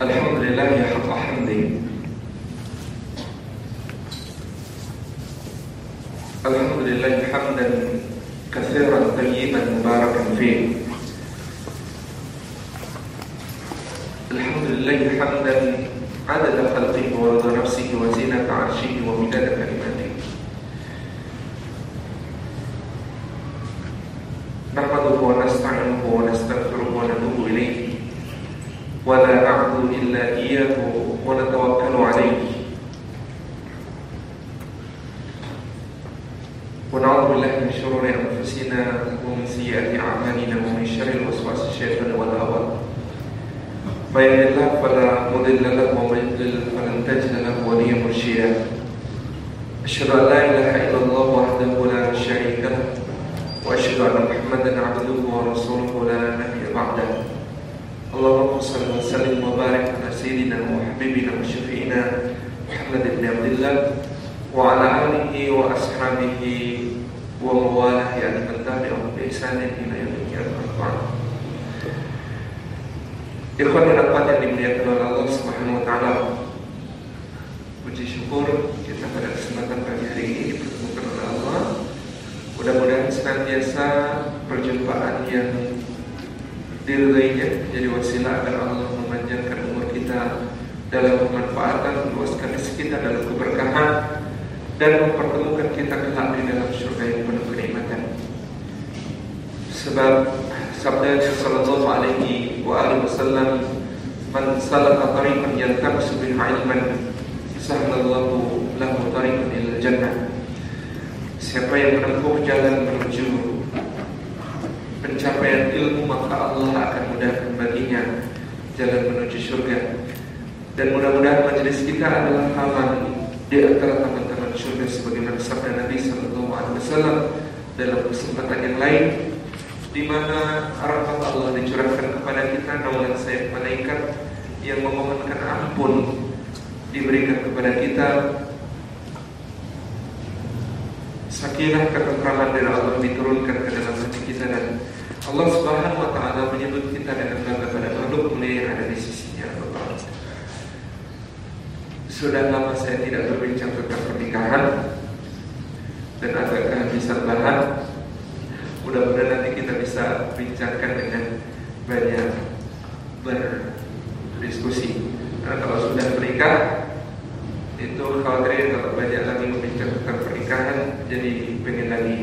Alhamdulillah ya haqqa hamdi. Alhamdulillah hamdan katsiran tayyiban mubarakan fih. Alhamdulillah hamdan adada khalqihi wa rida nafsihi wa zinata 'arshihi wa midada kalimatihi. Nahmaduhu wa nasta'inuhu wa nastaghfiruhu wa natubu ilayhi. Wa la na'budu illa iyyahu wa natawakkalu alayhi. Wa na'udzu billahi min shururi anfusina wa min sayyiati a'malina wa min syarril waswasil syaitani wal hawa. May yahdihillahu fala mudilla lahu wa may yudlil falan tajida lahu waliyyan mursyida. Asyhadu an la ilaha illallah wahdahu la syarika lahu wa asyhadu anna Muhammadan 'abduhu wa rasuluhu la nabiyya ba'dahu. Allahumma shalli wa sallim wa barik ala sayyidina wa habibina wa syafi'ina Muhammad ibn Abdullah wa ala alihi wa ashabihi wa mawalihi an tabi'ahum bi ihsanin ila yaumil qiyamah. Ikhwan dan akhwat yang dimuliakan oleh Allah Subhanahu wa taala. Puji syukur kita pada kesempatan pagi hari ini dipertemukan oleh Allah. Mudah-mudahan senantiasa perjumpaan yang diridainya menjadi wasilah agar Allah memanjangkan umur kita dalam kemanfaatan, meluaskan rezeki kita dalam keberkahan, dan mempertemukan kita kelak di dalam surga yang penuh kenikmatan. Sebab sabda sallallahu alaihi wasallam, "Man salaka tariqan yaltamisu bihi ilman, sahhalallahu lahu tariqan ilal jannah." Siapa yang menempuh jalan menuju pencapaian ilmu, maka Allah akan mudahkan baginya jalan menuju surga. Dan mudah-mudahan majelis kita adalah taman di antara taman-taman surga, sebagaimana sabda Nabi sallallahu alaihi wasallam dalam kesempatan yang lain, di mana rahmat Allah dicurahkan kepada kita, naungan sayap malaikat yang memohonkan ampun diberikan kepada kita, sakinah ketentraman dari Allah diturunkan ke dalam hati kita, dan Allah Subhanahu wa taala menyebut kita dengan bangga pada makhluk mulia yang ada di sisinya. Sudah lama saya tidak berbincang tentang pernikahan dan agak kehabisan bahan. Mudah-mudahan nanti kita bisa bincangkan dengan banyak berdiskusi. Karena kalau sudah menikah, itu khawatir kalau banyak lagi membincang tentang pernikahan, jadi pengen lagi.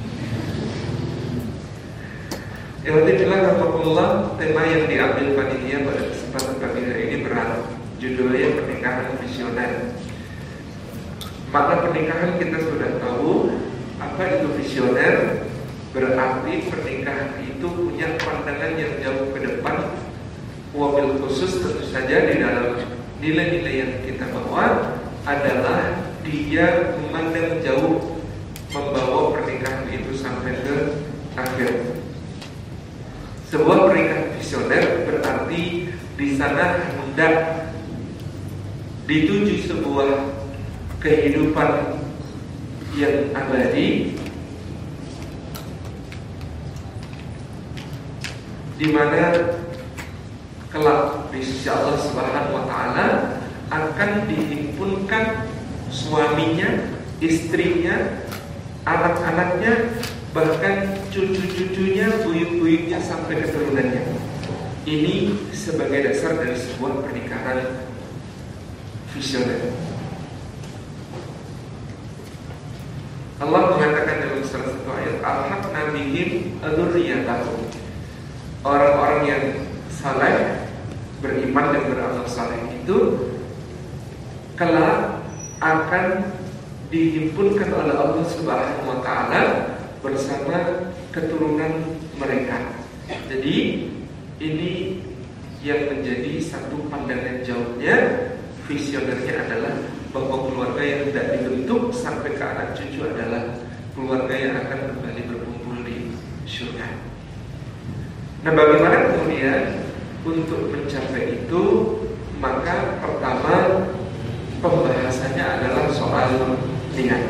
Alhamdulillah, tema yang diambil panitia pada kesempatan pagi hari ini berat. Judulnya pernikahan visioner. Makna pernikahan kita sudah tahu. Apa itu visioner? Berarti pernikahan itu punya pandangan yang jauh ke depan. Wabil khusus tentu saja di dalam nilai-nilai yang kita bawa adalah dia memandang jauh, membawa pernikahan itu sampai ke akhir. Sebuah pernikahan visioner berarti di sana hendak dituju sebuah kehidupan yang abadi, di mana kelak di sisi Allah Subhanahu wa taala akan dihimpunkan suaminya, istrinya, anak-anaknya, bahkan cucu-cucunya, buyut-buyutnya sampai keturunannya. Ini sebagai dasar dari sebuah pernikahan visioner. Allah mengatakan dalam salah satu ayat, "Alhaqna bihim dzurriyyatahum." Orang-orang yang saleh, beriman dan beramal saleh itu kelak akan dihimpunkan oleh Allah Subhanahu wa taala bersama keturunan mereka. Jadi ini yang menjadi satu pandangan jauhnya visionernya adalah bahwa keluarga yang tidak dibentuk sampai ke anak cucu adalah keluarga yang akan kembali berkumpul di surga. Nah, bagaimana kemudian untuk mencapai itu? Maka pertama pembahasannya adalah soal niat.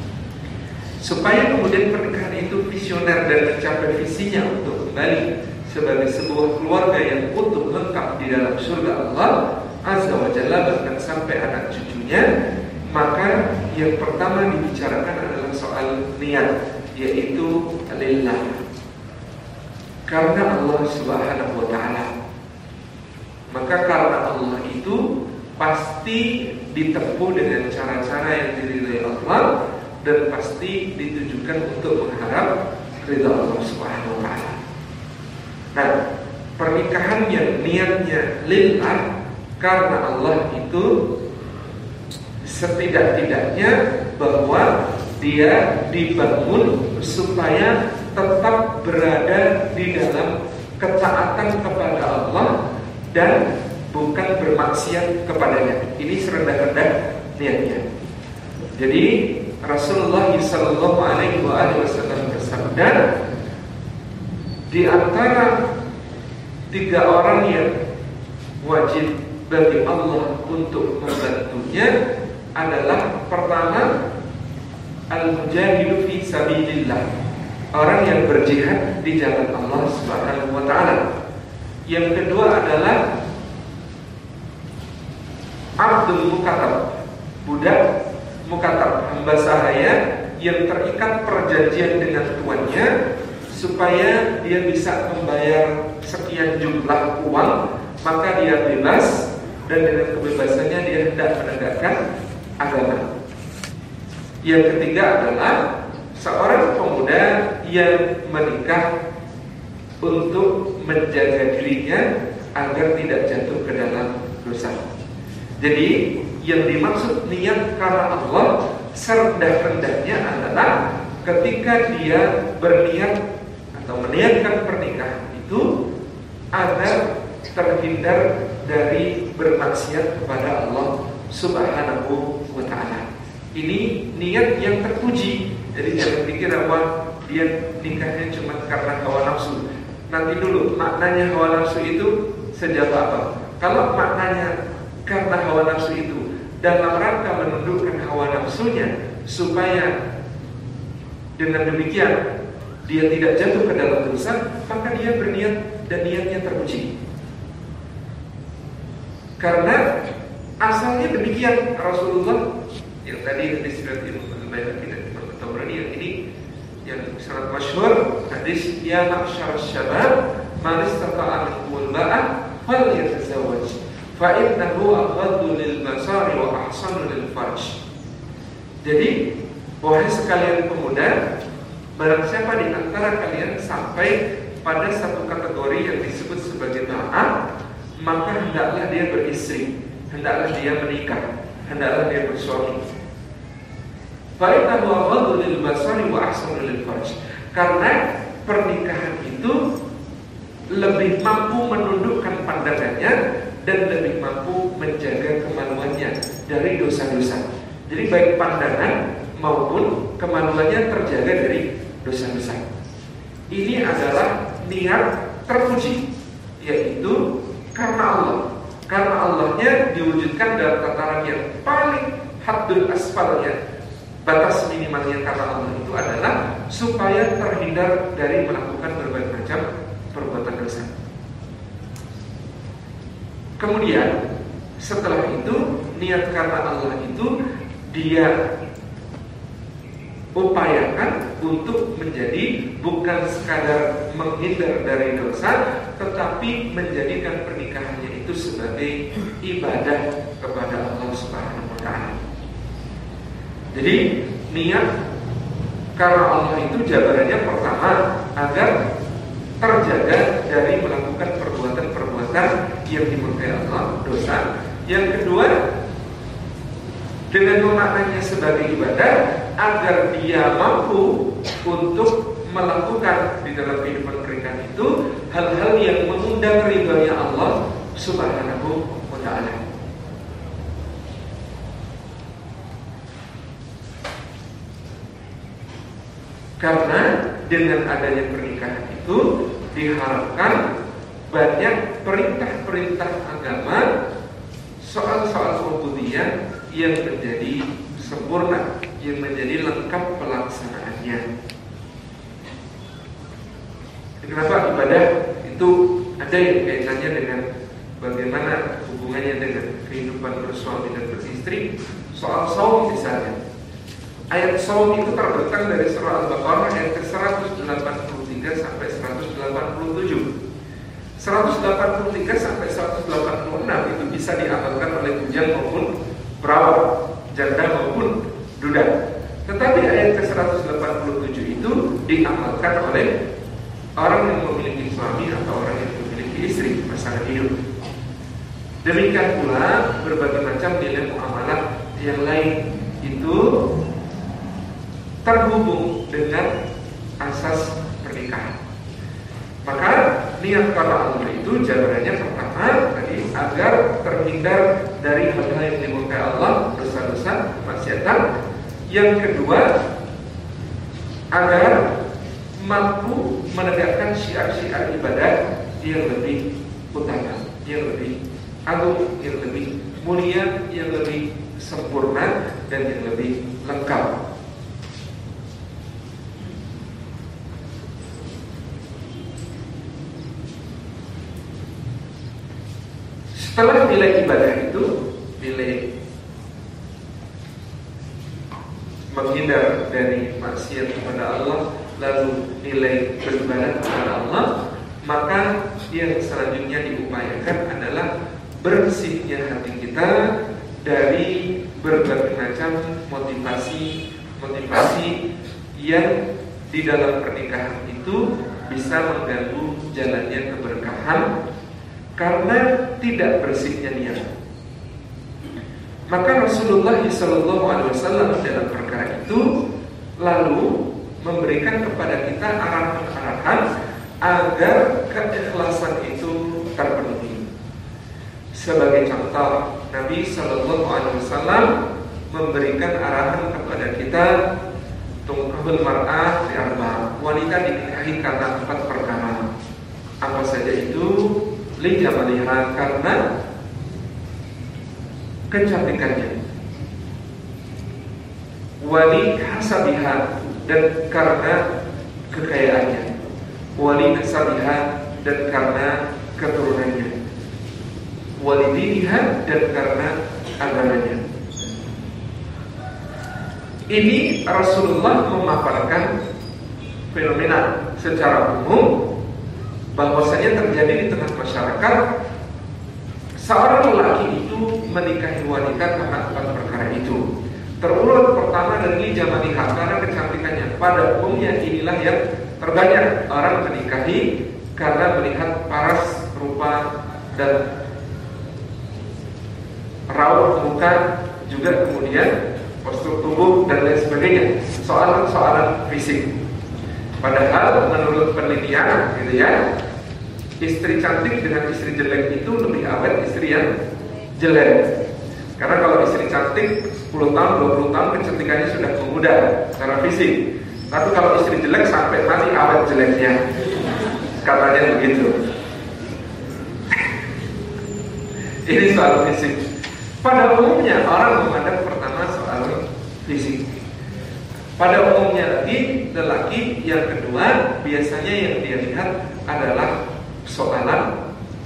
Supaya kemudian pernikahan itu visioner dan mencapai visinya untuk kembali sebagai sebuah keluarga yang utuh lengkap di dalam surga Allah Azza wa Jalla, bahkan sampai anak cucunya, maka yang pertama dibicarakan adalah soal niat, yaitu lillah, karena Allah Subhanahu wa Ta'ala. Maka karena Allah itu pasti ditempuh dengan cara-cara yang diridhai Allah, dan pasti ditujukan untuk mengharap ridha Allah Subhanahu wa Ta'ala. Nah, pernikahan yang niatnya lillah karena Allah itu setidak-tidaknya bahwa dia dibangun supaya tetap berada di dalam ketaatan kepada Allah dan bukan bermaksiat kepadanya. Ini serendah-rendah niatnya. Jadi Rasulullah SAW bersabda, di antara 3 orang yang wajib bagi Allah untuk membantunya adalah pertama, al-mujahidu fi sabilillah, orang yang berjihad di jalan Allah Subhanahu wa Ta'ala. Yang kedua adalah abdul mukatab, budak mukatab, hamba sahaya yang terikat perjanjian dengan tuannya supaya dia bisa membayar sekian jumlah uang, maka dia bebas, dan dengan kebebasannya dia hendak menegakkan agama. Yang ketiga adalah seorang pemuda yang menikah untuk menjaga dirinya agar tidak jatuh ke dalam dosa. Jadi yang dimaksud niat karena Allah serendah-rendahnya adalah ketika dia berniat atau meniatkan pernikahan itu agar terhindar dari bermaksiat kepada Allah Subhanahu wa Ta'ala. Ini niat yang terpuji. Jadi jangan pikir bahwa dia nikahnya cuma karena hawa nafsu. Nanti dulu, maknanya hawa nafsu itu sejauh apa? Kalau maknanya karena hawa nafsu itu dalam rangka menundukkan hawa nafsunya supaya dengan demikian dia tidak jatuh ke dalam dosa, maka dia berniat dan niatnya terpuji. Karena asalnya demikian. Rasulullah yang tadi hadis riwayat Ibnu Al-Baihaqi dan Imam At-Tabrani, yang ini yang sangat masyhur, hadis ya ma'syar syabab man istata'a minkumul ba'ah falyatazawwaj fa innahu aghaddu lil basari wa ahsanu lil farj. Jadi, wahai sekalian pemuda, barang siapa di antara kalian sampai pada satu kategori yang disebut sebagai ba'ah, maka hendaklah dia beristri, hendaklah dia menikah, hendaklah dia bersuami. Fa'innahu aghaddu lil basari wa ahsanu lil farj. Karena pernikahan itu lebih mampu menundukkan pandangannya dan lebih mampu menjaga kemaluannya dari dosa-dosa. Jadi baik pandangan maupun kemaluannya terjaga dari dosa-dosa. Ini adalah niat terpuji, yaitu karena Allah. Karena Allahnya diwujudkan dalam tataran yang paling haddul asfalnya, batas minimalnya karena Allah itu adalah supaya terhindar dari melakukan berbagai macam perbuatan dosa. Kemudian setelah itu niat karena Allah itu dia upayakan untuk menjadi bukan sekadar menghindar dari dosa, tetapi menjadikan pernikahannya itu sebagai ibadah kepada Allah Subhanahu wa Ta'ala. Jadi niat karena Allah itu jabarannya pertama agar terjaga dari melakukan perbuatan-perbuatan yang dimurkai Allah, dosa. Yang kedua, dengan memaknainya sebagai ibadah agar dia mampu untuk melakukan di dalam kehidupan pernikahan itu hal-hal yang mengundang ridhonya Allah Subhanahu wa Ta'ala. Karena dengan adanya pernikahan itu diharapkan banyak perintah-perintah agama, soal-soal ubudiyah yang menjadi sempurna, yang menjadi lengkap pelaksanaannya. Kenapa ibadah itu ada yang kaitannya dengan bagaimana hubungannya dengan kehidupan bersuami dan beristri. Soal saum misalnya, ayat saum itu terbentang dari surah Al-Baqarah ayat ke-183 sampai 187. 183 sampai 186 itu bisa diamalkan oleh bujang maupun perawan, janda maupun duda. Tetapi ayat ke-187 itu diamalkan oleh orang yang memiliki suami atau orang yang memiliki istri, pasangan hidup. Demikian pula berbagai macam nilai muamalah yang lain itu terhubung dengan asas pernikahan. Maka niat karena Allah itu jalannya pertama tadi agar terhindar dari hal-hal yang dimurkai Allah, dosa-dosa, kemaksiatan. Yang kedua, agar mampu menegakkan syiar-syiar ibadah yang lebih utama, yang lebih agung, yang lebih mulia, yang lebih sempurna dan yang lebih lengkap. Setelah nilai ibadah itu, nilai menghindar dari maksiat kepada Allah, lalu nilai beribadah kepada Allah, maka yang selanjutnya diupayakan adalah bersihnya hati kita dari berbagai macam motivasi yang di dalam pernikahan itu bisa mengganggu jalannya keberkahan karena tidak bersihnya niat. Maka Rasulullah SAW dalam perkara itu lalu memberikan kepada kita arahan-arahan agar keikhlasan itu terpenuhi. Sebagai contoh, Nabi SAW memberikan arahan kepada kita tungkahul mar'ah fi arba', wanita dinikahi karena 4 perkara. Apa saja itu? Li jamaliha, karena kecantikannya, wali hasabiha, dan karena kekayaannya, wali nasabiha, dan karena keturunannya, wali diniha, dan karena agamanya. Ini Rasulullah memaparkan fenomena secara umum bahwasanya terjadi di tengah masyarakat. Seorang lelaki itu menikahi wanita karena 4 perkara itu. Terurut pertama dari jamaniha, karena kecantikannya. Pada umumnya inilah yang terbanyak orang menikahi karena melihat paras rupa dan raut muka, juga kemudian postur tubuh dan lain sebagainya, soalan-soalan fisik. Padahal menurut penelitian gitu ya, istri cantik dengan istri jelek itu lebih awet istri yang jelek. Karena kalau istri cantik 10 tahun, 20 tahun kecantikannya sudah memudar secara fisik. Tapi kalau istri jelek sampai mati awet jeleknya, katanya begitu. Ini soal fisik. Pada umumnya orang memandang pertama soal fisik. Pada umumnya lagi lelaki yang kedua biasanya yang dia lihat adalah soalan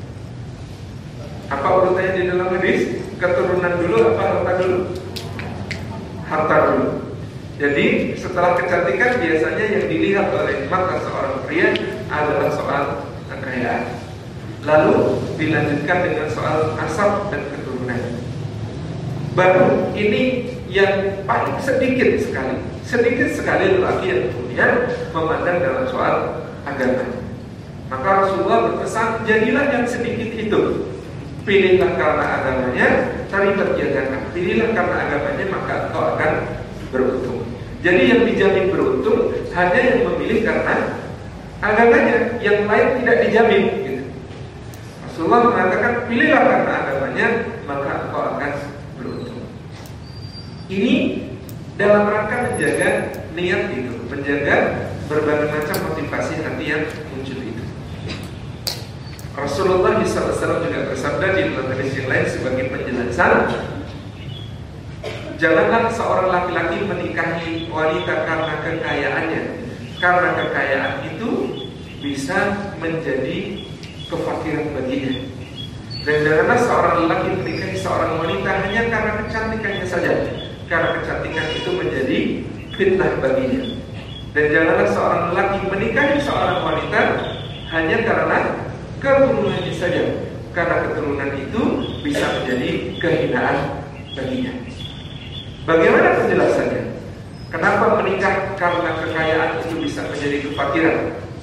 apa urutannya di dalam hadis? Keturunan dulu apa harta dulu? Harta dulu. Jadi setelah kecantikan biasanya yang dilihat oleh mata seorang pria adalah soal kekayaan. Lalu dilanjutkan dengan soal nasab dan keturunan. Baru ini yang paling sedikit sekali lelaki yang kemudian memandang dalam soal agama. Maka Rasulullah berpesan, jadilah yang sedikit itu. Pilihlah karena agamanya, terlibat jangan. Pilihlah karena agamanya, maka engkau akan beruntung. Jadi yang dijamin beruntung hanya yang memilih karena agamanya, yang lain tidak dijamin. Gitu. Rasulullah mengatakan, pilihlah karena agamanya, maka engkau akan beruntung. Ini dalam rangka menjaga niat itu, menjaga berbagai macam motivasi hati yang muncul itu. Rasulullah SAW juga bersabda di dalam hadis yang lain sebagai penjelasan, janganlah seorang laki-laki menikahi wanita karena kekayaannya, karena kekayaan itu bisa menjadi kefakiran baginya. Dan janganlah seorang lelaki menikahi seorang wanita hanya karena kecantikannya saja, karena kecantikan itu menjadi fitnah baginya. Dan janganlah seorang lelaki menikahi seorang wanita hanya karena keturunannya saja, karena keturunan itu bisa menjadi kehinaan baginya. Bagaimana penjelasannya? Kenapa menikah karena kekayaan itu bisa menjadi kefakiran?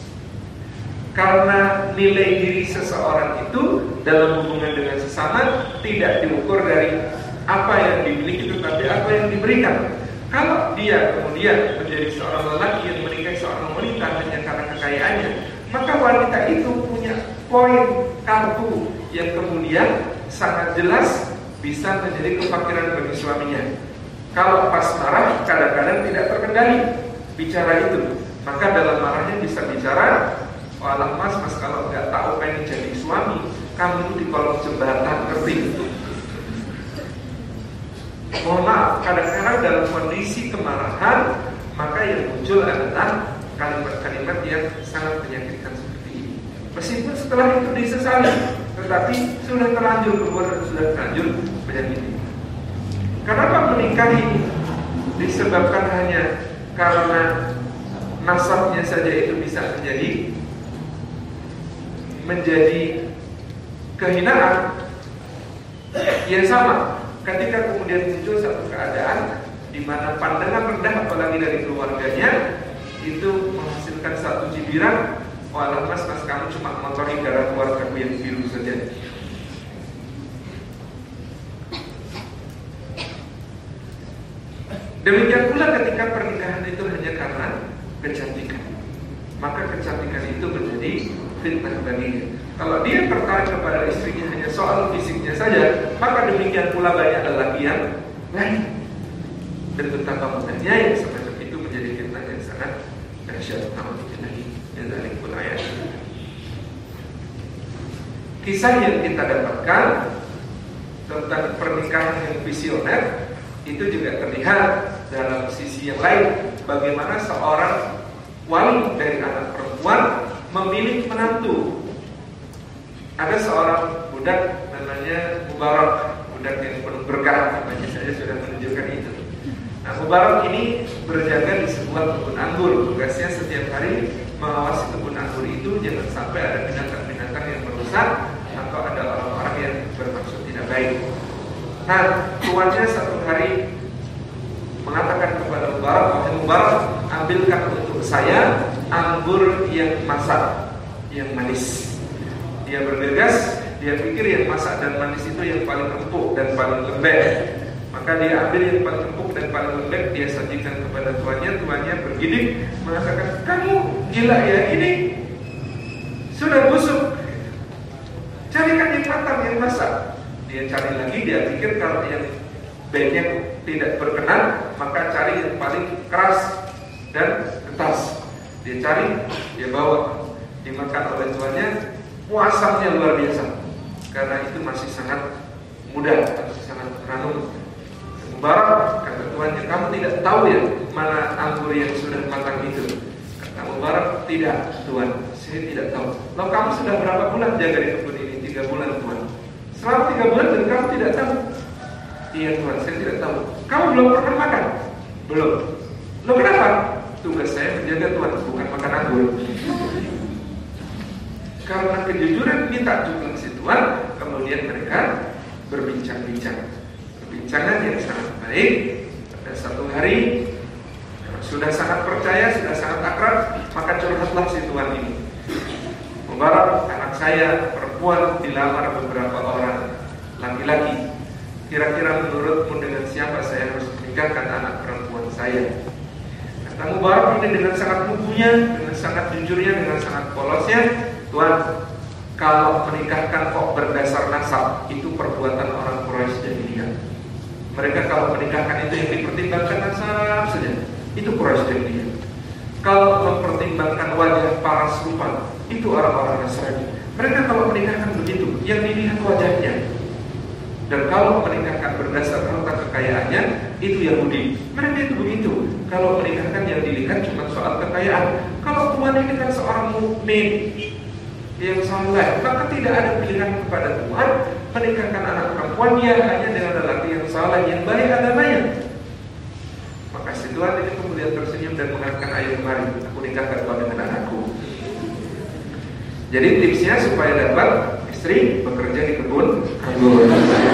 Karena nilai diri seseorang itu dalam hubungan dengan sesama tidak diukur dari apa yang dimiliki, tetapi apa yang diberikan. Kalau dia kemudian menjadi seorang lelaki yang menikahi seorang wanita hanya karena kekayaannya, maka wanita itu punya poin kartu yang kemudian sangat jelas bisa menjadi kefakiran bagi suaminya. Kalau pas marah kadang-kadang tidak terkendali bicara itu, maka dalam marahnya bisa bicara, walah mas kalau nggak tahu pengen jadi suami, kamu itu di kolong jembatan, ngerti? Mohon maaf, kadang-kadang dalam kondisi kemarahan, maka yang muncul adalah kalimat-kalimat yang sangat menyakitkan seperti ini. Meskipun setelah itu disesali, tetapi sudah terlanjur keluar dan sudah terlanjur menyakiti. Kenapa menikahi disebabkan hanya karena nasabnya saja itu bisa menjadi kehinaan? Ya sama, ketika kemudian muncul satu keadaan di mana pandangan rendah apalagi dari keluarganya itu menghasilkan satu cibiran, walau mas kamu cuma mengotori darah keluargaku yang biru saja. Demikian pula ketika pernikahan itu hanya karena kecantikan, maka kecantikan itu menjadi fitnah baginya. Kalau dia tertarik kepada istrinya hanya soal fisiknya saja, maka demikian pula banyak lelaki yang lain. Dan betapa mudahnya yang semacam itu menjadi fitnah yang sangat dahsyat. Kisah yang kita dapatkan tentang pernikahan yang visioner itu juga terlihat dalam sisi yang lain, bagaimana seorang wali dari anak perempuan memilih menantu. Ada seorang budak namanya Mubarak, budak yang penuh berkah, namanya saja sudah menunjukkan itu. Nah, Mubarak ini berjaga di sebuah kebun anggur. Tugasnya setiap hari mengawasi kebun anggur itu jangan sampai ada binatang-binatang yang merusak atau ada orang-orang yang bermaksud tidak baik. Nah, tuannya satu hari mengatakan kepada Mubarak, Mubarak, ambilkan untuk saya anggur yang masak, yang manis. Dia bergegas, dia pikir yang masak dan manis itu yang paling empuk dan paling lembek. Maka dia ambil yang paling empuk dan paling lembek, dia sajikan kepada tuannya. Tuannya bergidik, mengatakan, kamu gila ya, ini sudah busuk, carikan yang matang, yang masak. Dia cari lagi, dia pikir kalau yang baiknya tidak berkenan, maka cari yang paling keras dan ketas. Dia cari, dia bawa, dimakan oleh tuannya. Puasanya luar biasa, karena itu masih sangat muda, masih sangat ranum. Mubarak, kata tuannya, kamu tidak tahu ya mana anggur yang sudah matang itu? Kata Mubarak, tidak tuan, saya tidak tahu. Loh, kamu sudah berapa bulan jaga di kebun ini? 3 bulan tuan. Selama 3 bulan dan kamu tidak tahu? Iya tuan, saya tidak tahu. Kamu belum pernah makan? Belum. Loh, kenapa? Tugas saya menjaga tuan, bukan makan anggur. Karena kejujuran minta juga si tuan, kemudian mereka berbincang-bincang. Perbincangan yang sangat baik. Pada satu hari sudah sangat percaya, sudah sangat akrab, maka curhatlah si tuan ini. Mubarak, anak saya perempuan dilamar beberapa orang laki-laki. Kira-kira menurutmu dengan siapa saya harus menikahkan anak perempuan saya? Kata Mubarak ini dengan sangat lugunya, dengan sangat jujurnya, dengan sangat polosnya, tuan, kalau menikahkan kok berdasar nasab, itu perbuatan orang Quraisy jahiliyah. Mereka kalau menikahkan itu yang dipertimbangkan nasab saja, itu Quraisy jahiliyah. Kalau mempertimbangkan wajah para serupa, itu orang-orang Nasrani. Mereka kalau menikahkan begitu, yang dilihat wajahnya. Dan kalau menikahkan berdasar harta kekayaannya, itu Yahudi. Mereka itu begitu. Kalau menikahkan yang dilihat cuma soal kekayaan. Kalau tuan ini kan seorang mukmin, yang saleh, maka tidak ada pilihan kepada Tuhan menikahkan anak perempuan dia hanya dengan lelaki yang saleh, yang baik agamanya. Maka si Tuhan ini kemudian tersenyum dan mengatakan, ayo mari aku nikahkan kau dengan anakku. Jadi tipsnya supaya dapat istri, bekerja di kebun anggur.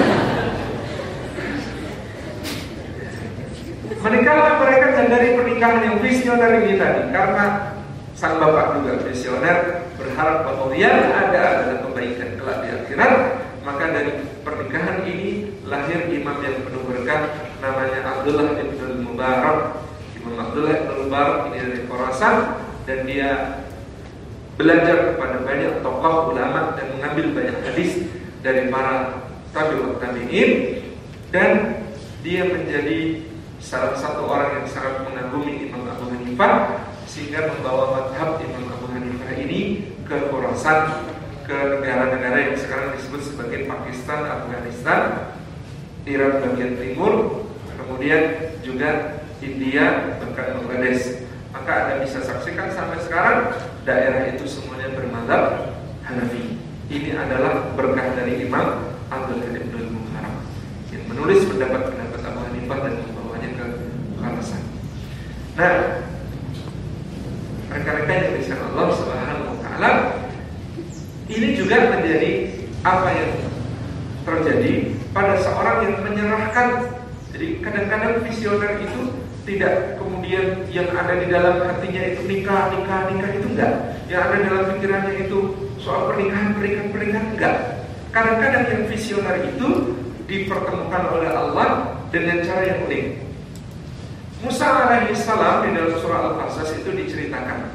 Menikahlah mereka dari pernikahan yang visioner ini tadi, karena sang bapak juga visioner, berharap bahwa yang ada adalah kebaikan kelak di akhirat. Maka dari pernikahan ini lahir imam yang penuh berkah, namanya Abdullah bin Mubarak. Imam Abdullah bin Mubarak ini dari Khorasan, dan dia belajar kepada banyak tokoh ulama dan mengambil banyak hadis dari para tabi'ut tabi'in, dan dia menjadi salah satu orang yang sangat mengagumi Imam Abu Hanifah, sehingga membawa mazhab Imam Abu Hanifah ini ke Khorasan, ke negara-negara yang sekarang disebut sebagai Pakistan, Afghanistan, Iran bagian timur, kemudian juga India, bahkan Bangladesh. Maka Anda bisa saksikan sampai sekarang daerah itu semuanya bermadzhab Hanafi. Ini adalah berkah dari Imam Abdullah bin Mubarak yang menulis pendapat-pendapat Abu Hanifah dan membawanya ke Khorasan. Nah, rekan-rekan yang disayang Allah Subhanahu wa taala, ini juga menjadi apa yang terjadi pada seorang yang menyerahkan. Jadi kadang-kadang visioner itu tidak kemudian yang ada di dalam hatinya itu nikah itu enggak. Yang ada dalam pikirannya itu soal pernikahan enggak. Kadang-kadang yang visioner itu dipertemukan oleh Allah dengan cara yang unik. Musa alaihissalam di dalam surah Al-Qasas itu diceritakan,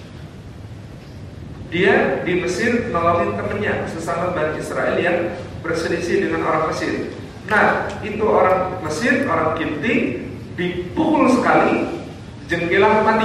dia di Mesir nolongin temannya sesama Bani Israel yang berselisih dengan orang Mesir. Nah, itu orang Mesir, orang Kipti, dipukul sekali, jengkelah mati.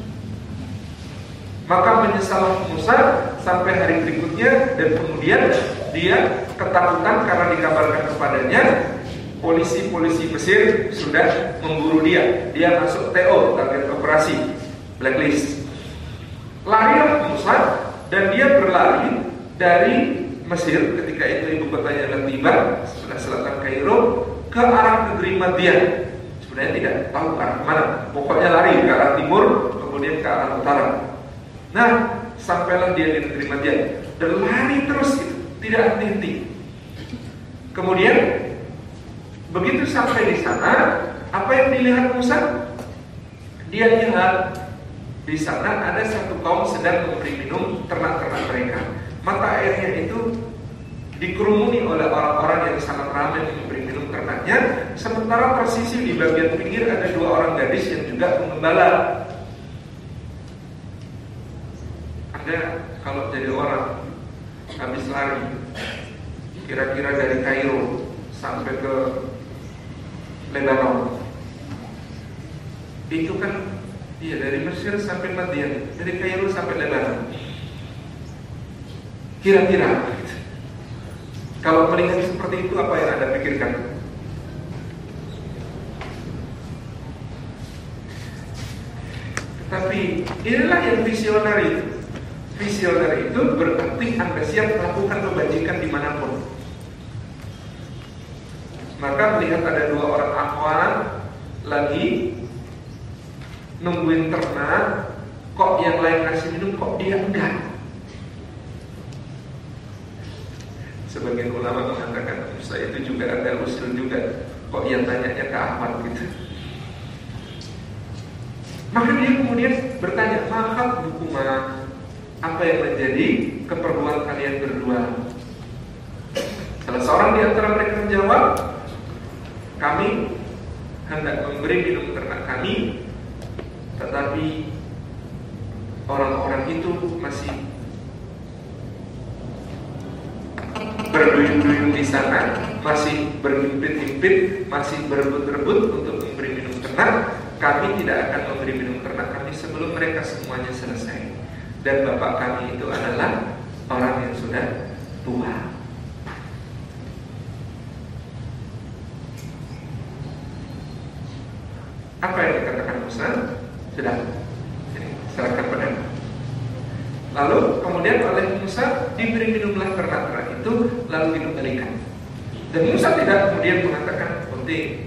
Maka menyesalah Musa sampai hari berikutnya, dan kemudian dia ketakutan karena dikabarkan kepadanya polisi-polisi Mesir sudah memburu dia. Dia masuk TO, target operasi, blacklist. Larilah Musa, dan dia berlari dari Mesir ketika itu ibu kotanya adalah Tiba, sebelah selatan Kairo, ke arah negeri Madian. Sebenarnya tidak tahu ke arah mana, pokoknya lari ke arah timur, kemudian ke arah utara. Nah, sampailah dia di negeri Madian dan lari terus gitu, tidak henti-henti. Kemudian begitu sampai di sana, apa yang dilihat Musa? Dia lihat di sana ada satu kaum sedang memberi minum ternak-ternak mereka. Mata airnya itu dikerumuni oleh orang-orang yang sangat ramai memberi minum ternaknya. Sementara posisi di bagian pinggir ada dua orang gadis yang juga mengembala. Anda kalau jadi orang habis lari, kira-kira dari Kairo sampai ke Lebanon, itu kan iya, dari Mesir sampai Madian, dari Kairo sampai Lebanon. Kira-kira kalau melihat seperti itu, apa yang Anda pikirkan? Tetapi inilah yang visioner itu. Visioner itu berarti Anda siap melakukan kebajikan dimanapun. Maka melihat ada dua orang akhwat lagi nungguin ternak, kok yang lain kasih minum, kok dia enggak. Sebagian ulama mengatakan saya itu juga ada usul juga, kok yang tanyanya ke Ahmad gitu. Maka dia kemudian bertanya, maka hukumah apa yang menjadi keperluan kalian berdua? Salah seorang di antara mereka menjawab, kami hendak memberi minum ternak kami, tetapi orang-orang itu masih berduyun-duyun di sana, masih berhimpit-himpit, masih berebut-rebut untuk memberi minum ternak. Kami tidak akan memberi minum ternak kami sebelum mereka semuanya selesai. Dan bapak kami itu adalah orang yang sudah tua. Apa yang dikatakan Musa? Sudah, serahkan padamu. Lalu kemudian oleh Musa diberi minumlah ternak itu, lalu dikembalikan. Dan Musa tidak kemudian mengatakan, penting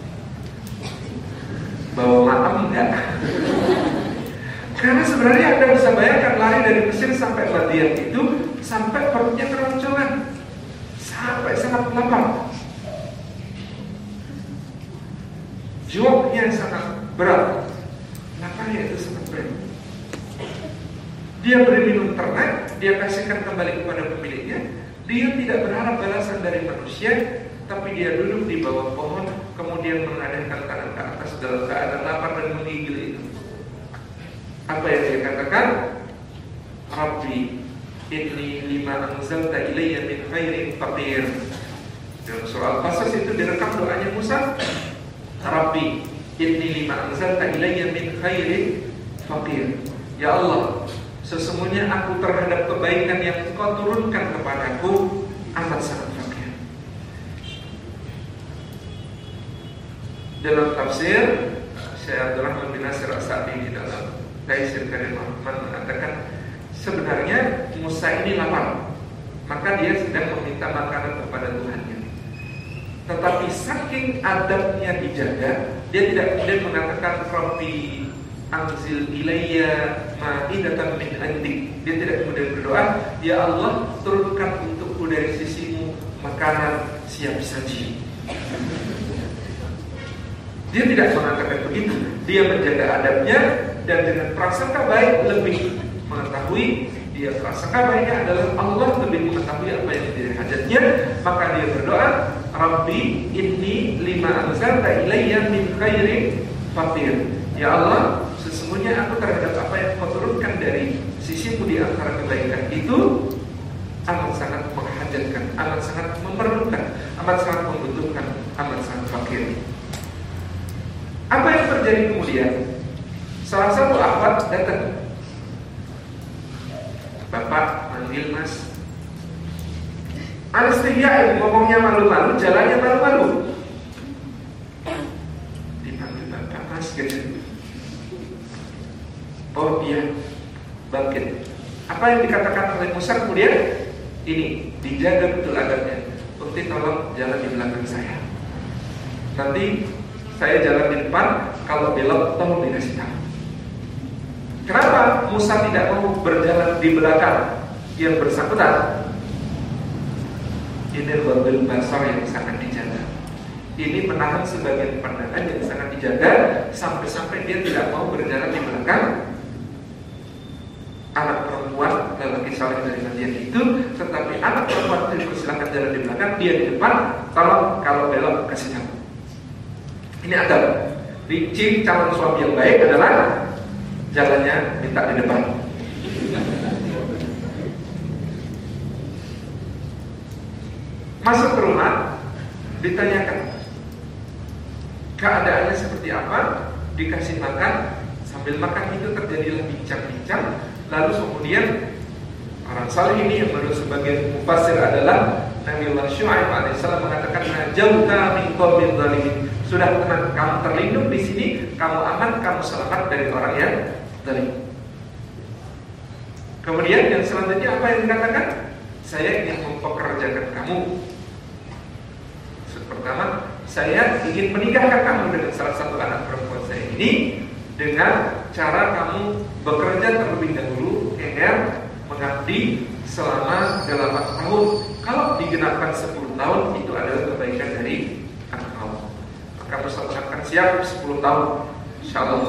bawa matam enggak? Karena sebenarnya Anda bisa bayangkan lari dari Mesir sampai Madian itu sampai perutnya keroncongan, sampai sangat lapar, jawabnya sangat berat, laparnya itu sangat berat. Dia beri minum ternak, dia kasihkan kembali kepada pemiliknya. Dia tidak berharap balasan dari manusia, tapi dia duduk di bawah pohon, kemudian mengadahkan tangan ke atas dalam keadaan lapar dan menggigil itu. Apa yang dia katakan? Rabbi inni lima anzalta ilayya min khairin faqir. Dalam surah Al-Qasas itu direkam doanya Musa. Rabbi inni lima anzalta ilayya min khairin faqir. Ya Allah, sesungguhnya aku terhadap kebaikan yang Engkau turunkan kepadaku amat sangat fakir. Dalam tafsir Syekh Abdurrahman bin Nasir As-Sa'di di dalam Taisir Karim Rahman mengatakan, sebenarnya Musa ini lapar, maka dia sedang meminta makanan kepada Tuhannya. Tetapi saking adabnya dijaga, dia tidak kemudian mengatakan Rabbi anzil ilayya ma'idatan min indik. Dia tidak kemudian berdoa, ya Allah, turunkan untukku dari sisimu makanan siap saji. Dia tidak mengatakan begitu. Dia menjaga adabnya dan dengan prasangka baik lebih mengetahui. Dia prasangka baiknya adalah Allah lebih mengetahui apa yang menjadi hajatnya. Maka dia berdoa, Rabbi inni lima anzalta ilayya min khairin faqir. Ya Allah, sesungguhnya aku terhadap apa yang Kau turunkan dari sisimu di antara kebaikan itu amat sangat menghajatkan, amat sangat memerlukan, amat sangat membutuhkan, amat sangat fakir. Apa yang terjadi kemudian? Salah satu akhwat datang. Bapak manggil Mas. Anestesiain, ngomongnya malu-malu, jalannya malu-malu. Dipanggil Bapak Mas gitu. Oh iya, bangkit. Apa yang dikatakan oleh Musa kemudian? Ini, dijaga betul adabnya. Unti tolong jalan di belakang saya. Nanti saya jalan di depan, kalau belok tolong dikasih tahu. Kenapa Musa tidak mau berjalan di belakang yang bersangkutan? Ini wabil basar yang sangat dijaga. Ini menahan sebagian pandangan yang sangat dijaga, sampai-sampai dia tidak mau berjalan di belakang anak perempuan lelaki saleh dari Madian itu, tetapi anak perempuan itu dipersilakan jalan di belakang, dia di depan, tolong kalau belok kasih tahu. Ini adab. Ciri calon suami yang baik adalah jalannya minta di depan. Masuk ke rumah, ditanyakan keadaannya seperti apa, dikasih makan. Sambil makan itu terjadilah bincang-bincang. Lalu kemudian orang saleh ini yang menurut sebagian mufassir adalah Nabiullah Syu'aib alaihissalam mengatakan, najauta min qaumil zalimin. Sudah tenang, kamu terlindung di sini, kamu aman, kamu selamat dari orang yang zalim. Kemudian yang selanjutnya apa yang dikatakan? Saya ingin mempekerjakan kamu. Pertama, saya ingin menikahkan kamu dengan salah satu anak perempuan saya ini dengan cara kamu bekerja terlebih dahulu, mengabdi selama 8 tahun. Kalau digenapkan 10 tahun, itu adalah kebaikan dari anak kamu. Maka bersama akan siap 10 tahun, insyaallah.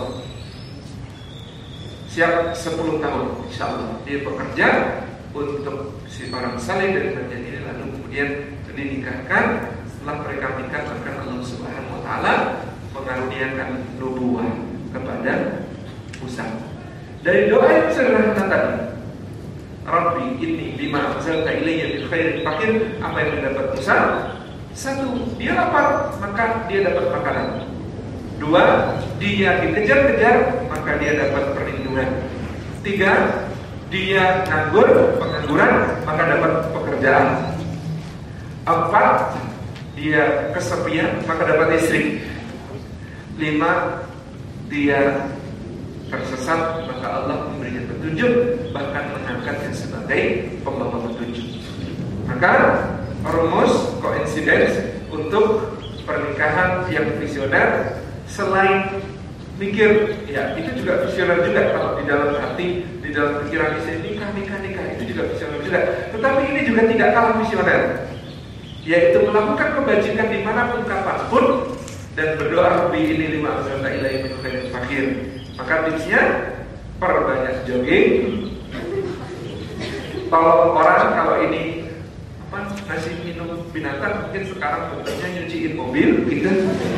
Siap 10 tahun, insyaallah. Dia bekerja untuk si orang saleh dari Madian ini, lalu kemudian dinikahkan. Setelah mereka menikah, bahkan Allah Subhanahu wa taala mengaruniakan nubuwah kepada Musa. Dari doa yang sederhana tadi, Rabbi inni lima anzalta ilayya min khairin faqir, apa yang didapat Musa? 1, dia lapar, maka dia dapat makanan. 2, dia dikejar-kejar, maka dia dapat perlindungan. 3, dia pengangguran, maka dapat pekerjaan. 4, dia kesepian, maka dapat istri. 5, dia tersesat, maka Allah memberinya petunjuk, bahkan mengangkatnya sebagai sebagai pembawa petunjuk. Maka rumus koinsiden untuk pernikahan yang visioner, selain mikir, ya itu juga visioner juga. Kalau di dalam hati, di dalam pikiran istri nikah, itu juga visioner juga. Tetapi ini juga tidak kalah visioner, yaitu melakukan kebajikan dimanapun kapanpun dan berdoa Rabbi ini lima azalta ilaihi min khairin fakir. Maka tipsnya perbanyak jogging. Tolong orang kalau ini ngasih minum binatang, mungkin sekarang bentuknya nyuciin mobil gitu.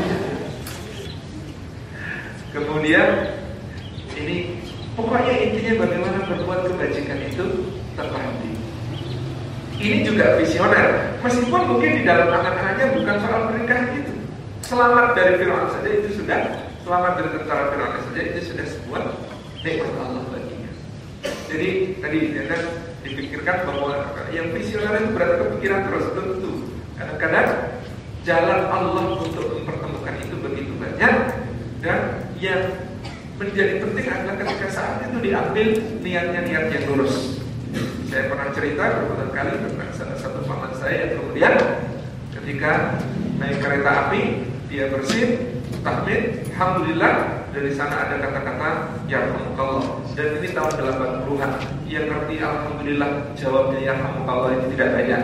Kemudian ini pokoknya intinya bagaimana berbuat kebajikan itu terhenti. Ini juga visioner, meskipun mungkin di dalam angan-angannya bukan soal pernikahan itu. Selamat dari Fir'aun saja itu sudah, selamat dari tentara Fir'aun saja itu sudah sebuah nikmat Allah baginya. Jadi tadi kan dipikirkan bahwa yang visioner itu berarti kepikiran terus tentu. Kadang-kadang jalan Allah untuk mempertemukan itu begitu banyak, dan yang menjadi penting adalah ketika saat itu diambil niatnya niat yang lurus. Saya pernah cerita berulang kali tentang salah satu paman saya yang kemudian ketika naik kereta api dia bersin tahmid, alhamdulillah, dari sana ada kata-kata yarhamukallah, dan ini tahun 80-an. Yang ngerti alhamdulillah jawabnya yarhamukallah itu tidak banyak.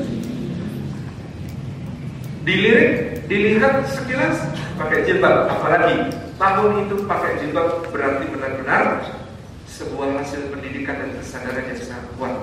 Dilihat sekilas pakai jilbab, apalagi tahun itu pakai jilbab berarti benar-benar sebuah hasil pendidikan dan kesadaran yang sangat kuat.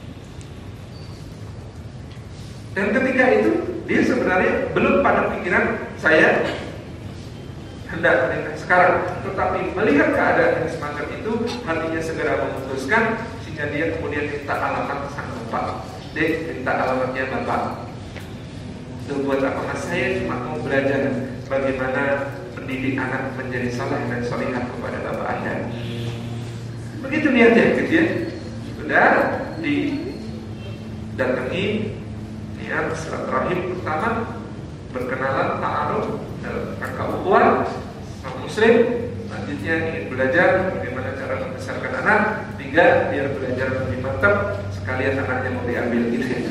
Dan ketika itu dia sebenarnya belum pada pikiran saya hendak menikah sekarang, tetapi melihat keadaan yang semacam itu, hatinya segera memutuskan, sehingga dia kemudian minta alamat sang bapak. Dia minta alamatnya bapak. Itu buat apa? Mas, saya cuma mau belajar bagaimana mendidik anak menjadi saleh dan solihah kepada bapak Anda. Begitu niatnya, gitu ya. Sudah didatangi, niat silaturahim pertama, berkenalan, ta'aruf dalam rangka ukhuwah sama muslim. Selanjutnya ingin belajar bagaimana cara membesarkan anak. 3, biar belajar lebih mantap, sekalian anaknya mau diambil gitu ya.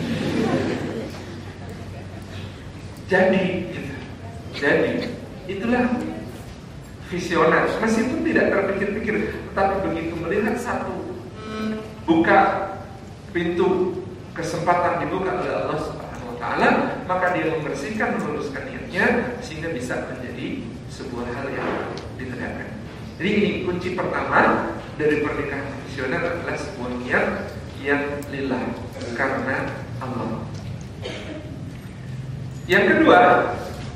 Jadi itulah visioner, meskipun tidak terpikir-pikir, tetapi begitu melihat satu buka pintu kesempatan dibuka oleh Allah Subhanahu wa taala, maka dia membersihkan, meluruskan niatnya sehingga bisa menjadi sebuah hal yang ditegakkan. Jadi ini kunci pertama dari pernikahan visioner adalah sebuah niat yang lillah, karena Allah. Yang kedua,